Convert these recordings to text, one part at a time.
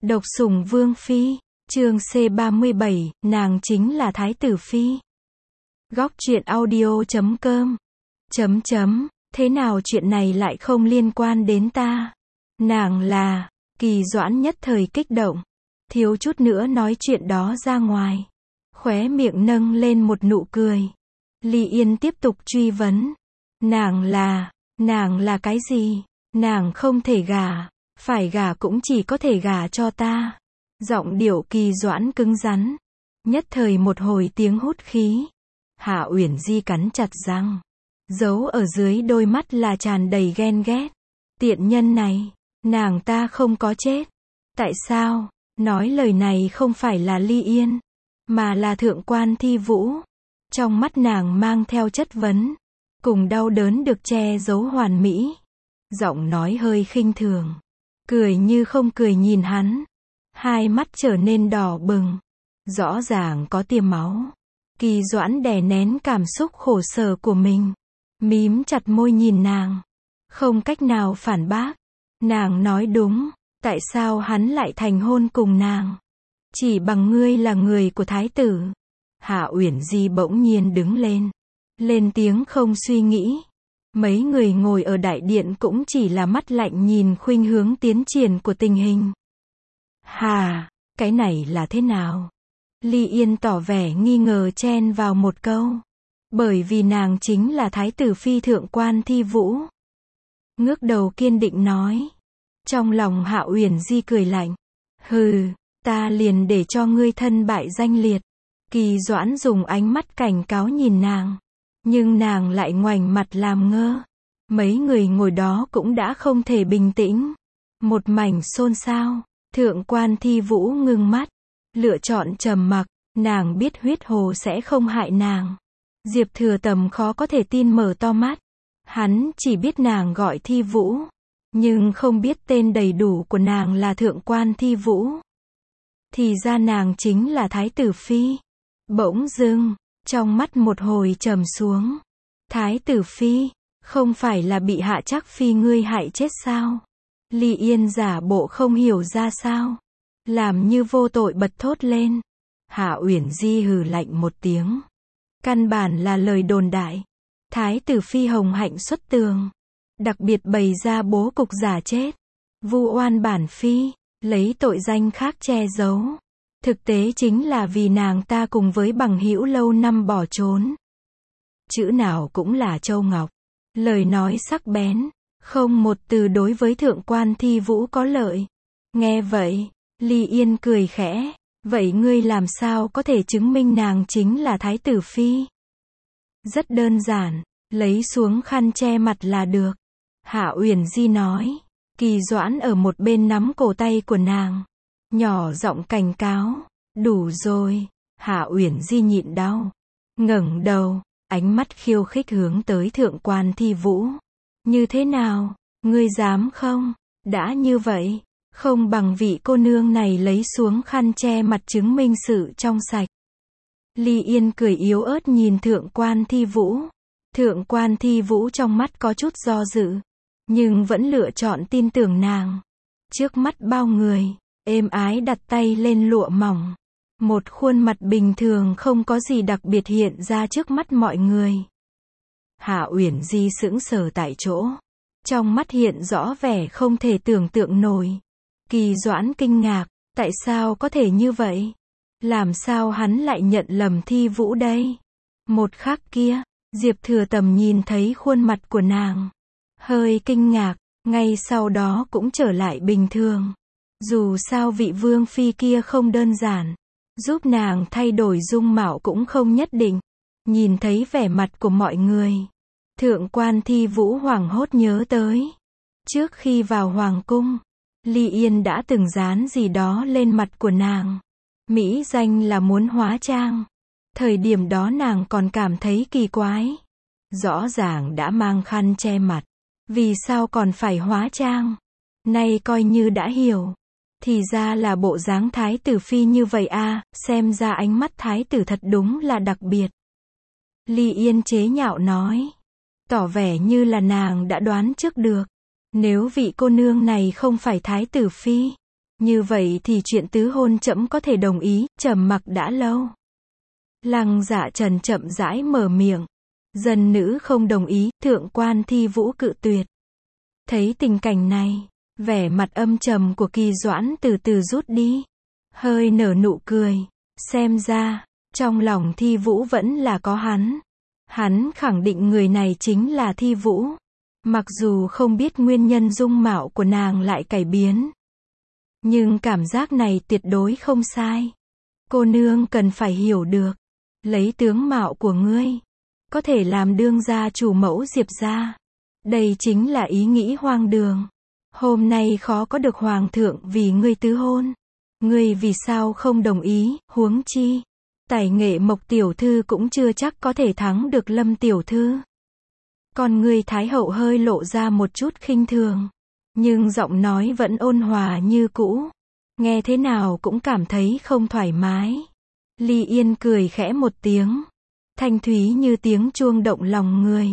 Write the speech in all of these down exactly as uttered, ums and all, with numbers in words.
Độc sủng vương phi, chương C ba mươi bảy, nàng chính là thái tử phi. Góc truyện audio chấm com. Chấm chấm, thế nào chuyện này lại không liên quan đến ta? Nàng là, Kỳ Doãn nhất thời kích động, thiếu chút nữa nói chuyện đó ra ngoài. Khóe miệng nâng lên một nụ cười. Ly Yên tiếp tục truy vấn. Nàng là, nàng là cái gì? Nàng không thể gả, phải gả cũng chỉ có thể gả cho ta. Giọng điệu Kỳ Doãn cứng rắn. Nhất thời một hồi tiếng hút khí. Hạ Uyển Di cắn chặt răng. Giấu ở dưới đôi mắt là tràn đầy ghen ghét. Tiện nhân này, nàng ta không có chết. Tại sao? Nói lời này không phải là Ly Yên, mà là Thượng quan Thi Vũ. Trong mắt nàng mang theo chất vấn, cùng đau đớn được che giấu hoàn mỹ. Giọng nói hơi khinh thường, cười như không cười nhìn hắn. Hai mắt trở nên đỏ bừng, rõ ràng có tia máu. Kỳ Doãn đè nén cảm xúc khổ sở của mình, mím chặt môi nhìn nàng, không cách nào phản bác. Nàng nói đúng, tại sao hắn lại thành hôn cùng nàng? Chỉ bằng ngươi là người của thái tử. Hạ Uyển Di bỗng nhiên đứng lên, lên tiếng không suy nghĩ. Mấy người ngồi ở đại điện cũng chỉ là mắt lạnh nhìn khuynh hướng tiến triển của tình hình. Hà, cái này là thế nào? Ly Yên tỏ vẻ nghi ngờ chen vào một câu. Bởi vì nàng chính là thái tử phi Thượng quan Thi Vũ. Ngước đầu kiên định nói. Trong lòng Hạ Uyển Di cười lạnh. Hừ, ta liền để cho ngươi thân bại danh liệt. Kỳ Doãn dùng ánh mắt cảnh cáo nhìn nàng. Nhưng nàng lại ngoảnh mặt làm ngơ. Mấy người ngồi đó cũng đã không thể bình tĩnh. Một mảnh xôn xao. Thượng quan Thi Vũ ngưng mắt, lựa chọn trầm mặc. Nàng biết huyết hồ sẽ không hại nàng. Diệp Thừa Tầm khó có thể tin mở to mắt. Hắn chỉ biết nàng gọi Thi Vũ, nhưng không biết tên đầy đủ của nàng là Thượng quan Thi Vũ. Thì ra nàng chính là thái tử phi. Bỗng dưng, trong mắt một hồi trầm xuống. Thái tử phi, không phải là bị Hạ Trác phi ngươi hại chết sao? Ly Yên giả bộ không hiểu ra sao, làm như vô tội bật thốt lên. Hạ Uyển Di hừ lạnh một tiếng. Căn bản là lời đồn đại. Thái tử phi hồng hạnh xuất tường, đặc biệt bày ra bố cục giả chết, vu oan bản phi, lấy tội danh khác che giấu. Thực tế chính là vì nàng ta cùng với bằng hữu lâu năm bỏ trốn. Chữ nào cũng là châu ngọc, lời nói sắc bén, không một từ đối với Thượng quan Thi Vũ có lợi. Nghe vậy, Ly Yên cười khẽ. Vậy ngươi làm sao có thể chứng minh nàng chính là thái tử phi? Rất đơn giản, lấy xuống khăn che mặt là được. Hạ Uyển Di nói. Kỳ Doãn ở một bên nắm cổ tay của nàng, nhỏ giọng cảnh cáo. Đủ rồi. Hạ Uyển Di nhịn đau, ngẩng đầu, ánh mắt khiêu khích hướng tới Thượng quan Thi Vũ. Như thế nào, ngươi dám không? Đã như vậy, không bằng vị cô nương này lấy xuống khăn che mặt chứng minh sự trong sạch. Ly Yên cười yếu ớt nhìn Thượng quan Thi Vũ. Thượng quan Thi Vũ trong mắt có chút do dự, nhưng vẫn lựa chọn tin tưởng nàng. Trước mắt bao người, êm ái đặt tay lên lụa mỏng. Một khuôn mặt bình thường không có gì đặc biệt hiện ra trước mắt mọi người. Hạ Uyển Di sững sờ tại chỗ, trong mắt hiện rõ vẻ không thể tưởng tượng nổi. Kỳ Doãn kinh ngạc, tại sao có thể như vậy? Làm sao hắn lại nhận lầm Thi Vũ đây? Một khắc kia, Diệp Thừa Tầm nhìn thấy khuôn mặt của nàng, hơi kinh ngạc, ngay sau đó cũng trở lại bình thường. Dù sao vị vương phi kia không đơn giản, giúp nàng thay đổi dung mạo cũng không nhất định. Nhìn thấy vẻ mặt của mọi người, Thượng quan Thi Vũ hoảng hốt nhớ tới, trước khi vào hoàng cung, Ly Yên đã từng dán gì đó lên mặt của nàng. Mỹ danh là muốn hóa trang. Thời điểm đó nàng còn cảm thấy kỳ quái. Rõ ràng đã mang khăn che mặt, vì sao còn phải hóa trang? Nay coi như đã hiểu. Thì ra là bộ dáng thái tử phi như vậy à, xem ra ánh mắt thái tử thật đúng là đặc biệt. Ly Yên chế nhạo nói. Tỏ vẻ như là nàng đã đoán trước được. Nếu vị cô nương này không phải thái tử phi, Như vậy thì chuyện tứ hôn trẫm có thể đồng ý, trầm mặc đã lâu. Lăng Dạ Trần chậm rãi mở miệng. Dân nữ không đồng ý, thượng quan Thi Vũ cự tuyệt. Thấy tình cảnh này, vẻ mặt âm trầm của Kỳ Doãn từ từ rút đi. Hơi nở nụ cười. Xem ra, trong lòng Thi Vũ vẫn là có hắn. Hắn khẳng định người này chính là Thi Vũ. Mặc dù không biết nguyên nhân dung mạo của nàng lại cải biến. Nhưng cảm giác này tuyệt đối không sai. Cô nương cần phải hiểu được. Lấy tướng mạo của ngươi, có thể làm đương gia chủ mẫu Diệp gia. Đây chính là ý nghĩ hoang đường. Hôm nay khó có được hoàng thượng vì ngươi tứ hôn. Ngươi vì sao không đồng ý, huống chi. Tài nghệ Mộc tiểu thư cũng chưa chắc có thể thắng được Lâm tiểu thư. Còn ngươi Thái hậu hơi lộ ra một chút khinh thường. Nhưng giọng nói vẫn ôn hòa như cũ. Nghe thế nào cũng cảm thấy không thoải mái. Ly Yên cười khẽ một tiếng. Thanh thúy như tiếng chuông động lòng người.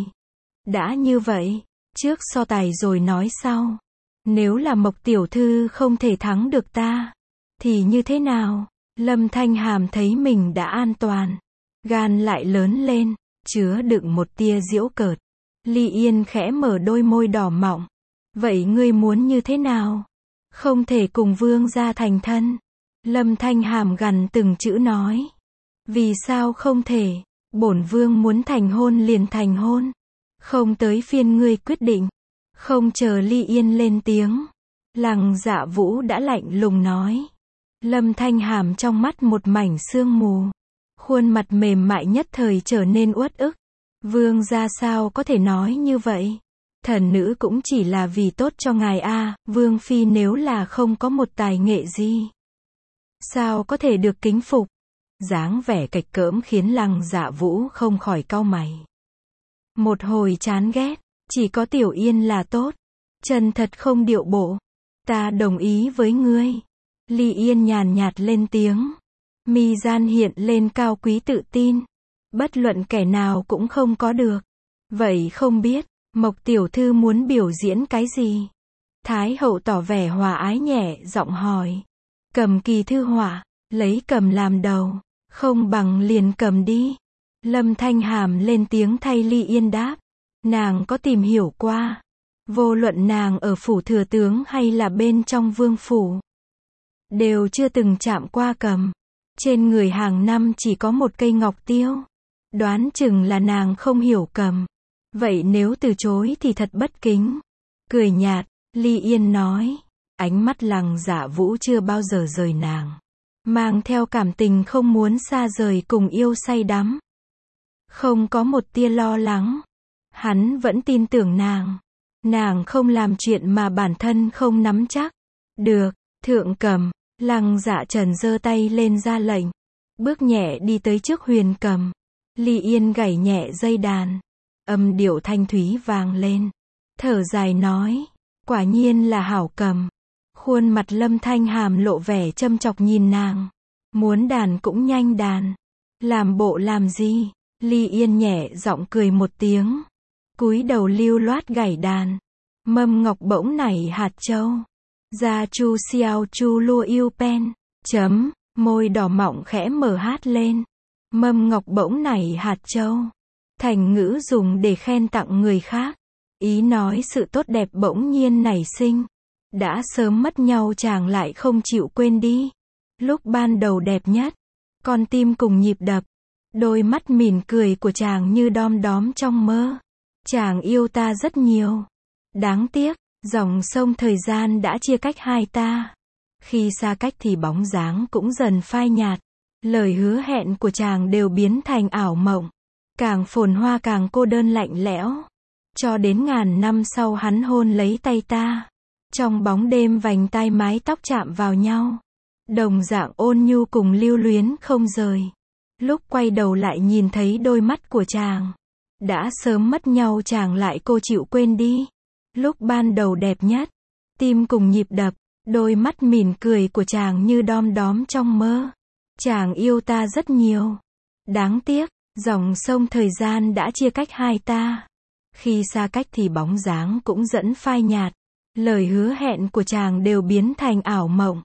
Đã như vậy, trước so tài rồi nói sau. Nếu là Mộc tiểu thư không thể thắng được ta, thì như thế nào? Lâm Thanh Hàm thấy mình đã an toàn. Gan lại lớn lên, chứa đựng một tia giễu cợt. Ly Yên khẽ mở đôi môi đỏ mọng. Vậy ngươi muốn như thế nào? Không thể cùng vương gia thành thân. Lâm Thanh Hàm gằn từng chữ nói. Vì sao không thể? Bổn vương muốn thành hôn liền thành hôn. Không tới phiên ngươi quyết định. Không chờ Ly Yên lên tiếng. Lăng Dạ Vũ đã lạnh lùng nói. Lâm Thanh Hàm trong mắt một mảnh sương mù. Khuôn mặt mềm mại nhất thời trở nên uất ức. Vương gia sao có thể nói như vậy? Thần nữ cũng chỉ là vì tốt cho ngài a, vương phi nếu là không có một tài nghệ gì, sao có thể được kính phục? Dáng vẻ cạch cỡm khiến Lăng Dạ Vũ không khỏi cau mày. Một hồi chán ghét, chỉ có Tiểu Yên là tốt. Chân thật không điệu bộ. Ta đồng ý với ngươi. Ly Yên nhàn nhạt lên tiếng. Mi gian hiện lên cao quý tự tin. Bất luận kẻ nào cũng không có được. Vậy không biết, Mộc tiểu thư muốn biểu diễn cái gì? Thái hậu tỏ vẻ hòa ái nhẹ giọng hỏi. Cầm kỳ thư họa, lấy cầm làm đầu, không bằng liền cầm đi. Lâm Thanh Hàm lên tiếng thay Ly Yên đáp. Nàng có tìm hiểu qua. Vô luận nàng ở phủ thừa tướng hay là bên trong vương phủ, đều chưa từng chạm qua cầm. Trên người hàng năm chỉ có một cây ngọc tiêu. Đoán chừng là nàng không hiểu cầm. Vậy nếu từ chối thì thật bất kính. Cười nhạt, Ly Yên nói. Ánh mắt Lăng Dạ Vũ chưa bao giờ rời nàng. Mang theo cảm tình không muốn xa rời cùng yêu say đắm. Không có một tia lo lắng. Hắn vẫn tin tưởng nàng. Nàng không làm chuyện mà bản thân không nắm chắc. Được, thượng cầm. Lăng Dạ Trần giơ tay lên ra lệnh. Bước nhẹ đi tới trước huyền cầm. Ly Yên gảy nhẹ dây đàn. Âm điệu thanh thúy vang lên. Thở dài nói. Quả nhiên là hảo cầm. Khuôn mặt Lâm Thanh Hàm lộ vẻ châm chọc nhìn nàng. Muốn đàn cũng nhanh đàn. Làm bộ làm gì? Ly Yên nhẹ giọng cười một tiếng. Cúi đầu lưu loát gảy đàn. Mâm ngọc bỗng nảy hạt châu. Gia chu xiao chu lua yêu pen. Chấm. Môi đỏ mọng khẽ mở hát lên. Mâm ngọc bỗng nảy hạt châu. Thành ngữ dùng để khen tặng người khác. Ý nói sự tốt đẹp bỗng nhiên nảy sinh. Đã sớm mất nhau chàng lại không chịu quên đi. Lúc ban đầu đẹp nhất. Con tim cùng nhịp đập. Đôi mắt mỉm cười của chàng như đom đóm trong mơ. Chàng yêu ta rất nhiều. Đáng tiếc, dòng sông thời gian đã chia cách hai ta. Khi xa cách thì bóng dáng cũng dần phai nhạt. Lời hứa hẹn của chàng đều biến thành ảo mộng. Càng phồn hoa càng cô đơn lạnh lẽo. Cho đến ngàn năm sau hắn hôn lấy tay ta. Trong bóng đêm vành tai mái tóc chạm vào nhau. Đồng dạng ôn nhu cùng lưu luyến không rời. Lúc quay đầu lại nhìn thấy đôi mắt của chàng. Đã sớm mất nhau chàng lại cô chịu quên đi. Lúc ban đầu đẹp nhất. Tim cùng nhịp đập. Đôi mắt mỉm cười của chàng như đom đóm trong mơ. Chàng yêu ta rất nhiều. Đáng tiếc, dòng sông thời gian đã chia cách hai ta. Khi xa cách thì bóng dáng cũng dẫn phai nhạt. Lời hứa hẹn của chàng đều biến thành ảo mộng.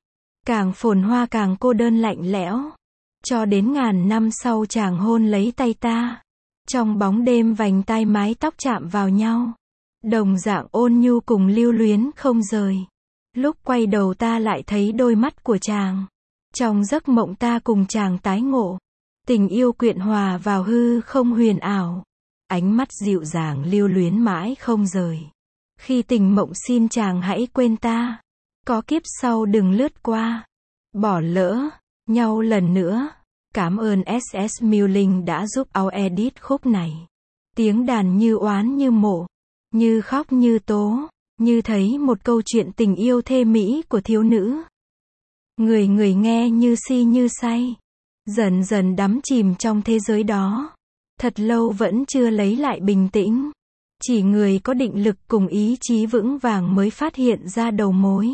Càng phồn hoa càng cô đơn lạnh lẽo. Cho đến ngàn năm sau chàng hôn lấy tay ta. Trong bóng đêm vành tai mái tóc chạm vào nhau. Đồng dạng ôn nhu cùng lưu luyến không rời. Lúc quay đầu ta lại thấy đôi mắt của chàng. Trong giấc mộng ta cùng chàng tái ngộ. Tình yêu quyện hòa vào hư không huyền ảo. Ánh mắt dịu dàng lưu luyến mãi không rời. Khi tình mộng xin chàng hãy quên ta. Có kiếp sau đừng lướt qua. Bỏ lỡ nhau lần nữa. Cảm ơn ét ét Music đã giúp Ao edit khúc này. Tiếng đàn như oán như mộ. Như khóc như tố. Như thấy một câu chuyện tình yêu thê mỹ của thiếu nữ. Người người nghe như si như say. Dần dần đắm chìm trong thế giới đó. Thật lâu vẫn chưa lấy lại bình tĩnh. Chỉ người có định lực cùng ý chí vững vàng mới phát hiện ra đầu mối.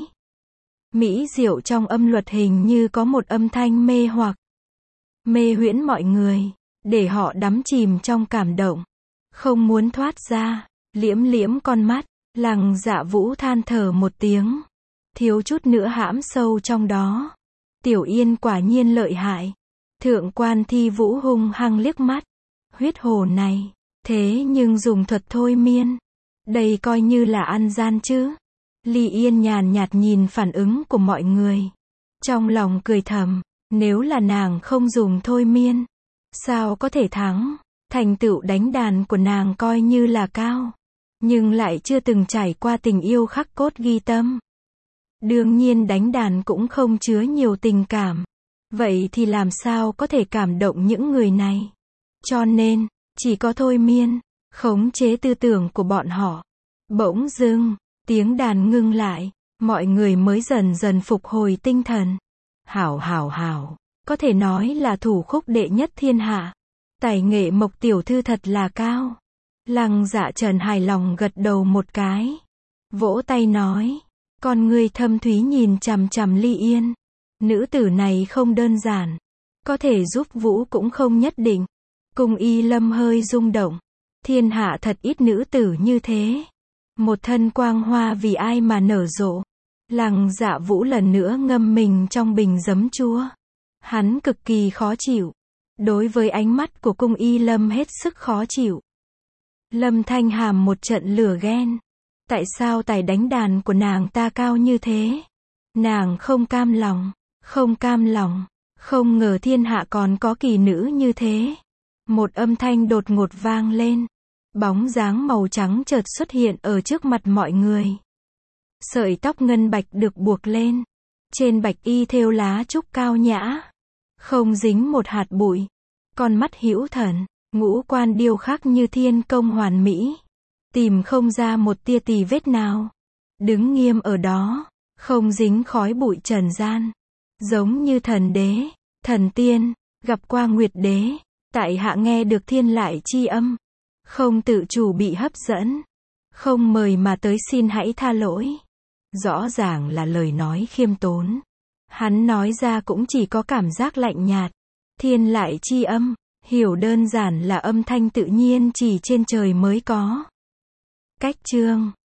Mỹ diệu trong âm luật hình như có một âm thanh mê hoặc. Mê huyễn mọi người. Để họ đắm chìm trong cảm động. Không muốn thoát ra. Liễm liễm con mắt. Lăng Dạ Vũ than thở một tiếng. Thiếu chút nữa hãm sâu trong đó. Tiểu Yên quả nhiên lợi hại. Thượng quan Thi Vũ hung hăng liếc mắt. Huyết hồ này. Thế nhưng dùng thuật thôi miên. Đây coi như là ăn gian chứ. Ly Yên nhàn nhạt nhìn phản ứng của mọi người. Trong lòng cười thầm. Nếu là nàng không dùng thôi miên. Sao có thể thắng. Thành tựu đánh đàn của nàng coi như là cao. Nhưng lại chưa từng trải qua tình yêu khắc cốt ghi tâm. Đương nhiên đánh đàn cũng không chứa nhiều tình cảm. Vậy thì làm sao có thể cảm động những người này? Cho nên, chỉ có thôi miên, khống chế tư tưởng của bọn họ. Bỗng dưng, tiếng đàn ngưng lại, mọi người mới dần dần phục hồi tinh thần. Hảo hảo hảo, có thể nói là thủ khúc đệ nhất thiên hạ. Tài nghệ Mộc tiểu thư thật là cao. Lăng Dạ Trần hài lòng gật đầu một cái. Vỗ tay nói. Con ngươi thâm thúy nhìn chằm chằm Ly Yên. Nữ tử này không đơn giản. Có thể giúp Vũ cũng không nhất định. Cung Y Lâm hơi rung động. Thiên hạ thật ít nữ tử như thế. Một thân quang hoa vì ai mà nở rộ. Lăng Dạ Vũ lần nữa ngâm mình trong bình giấm chua. Hắn cực kỳ khó chịu. Đối với ánh mắt của Cung Y Lâm hết sức khó chịu. Lâm Thanh Hàm một trận lửa ghen. Tại sao tài đánh đàn của nàng ta cao như thế? Nàng không cam lòng, không cam lòng, không ngờ thiên hạ còn có kỳ nữ như thế. Một âm thanh đột ngột vang lên. Bóng dáng màu trắng chợt xuất hiện ở trước mặt mọi người. Sợi tóc ngân bạch được buộc lên. Trên bạch y thêu lá trúc cao nhã. Không dính một hạt bụi. Con mắt hữu thần. Ngũ quan điêu khắc như thiên công hoàn mỹ. Tìm không ra một tia tì vết nào. Đứng nghiêm ở đó. Không dính khói bụi trần gian. Giống như thần đế, thần tiên, gặp qua nguyệt đế. Tại hạ nghe được thiên lại chi âm. Không tự chủ bị hấp dẫn. Không mời mà tới xin hãy tha lỗi. Rõ ràng là lời nói khiêm tốn. Hắn nói ra cũng chỉ có cảm giác lạnh nhạt. Thiên lại chi âm. Hiểu đơn giản là âm thanh tự nhiên chỉ trên trời mới có. Cách chương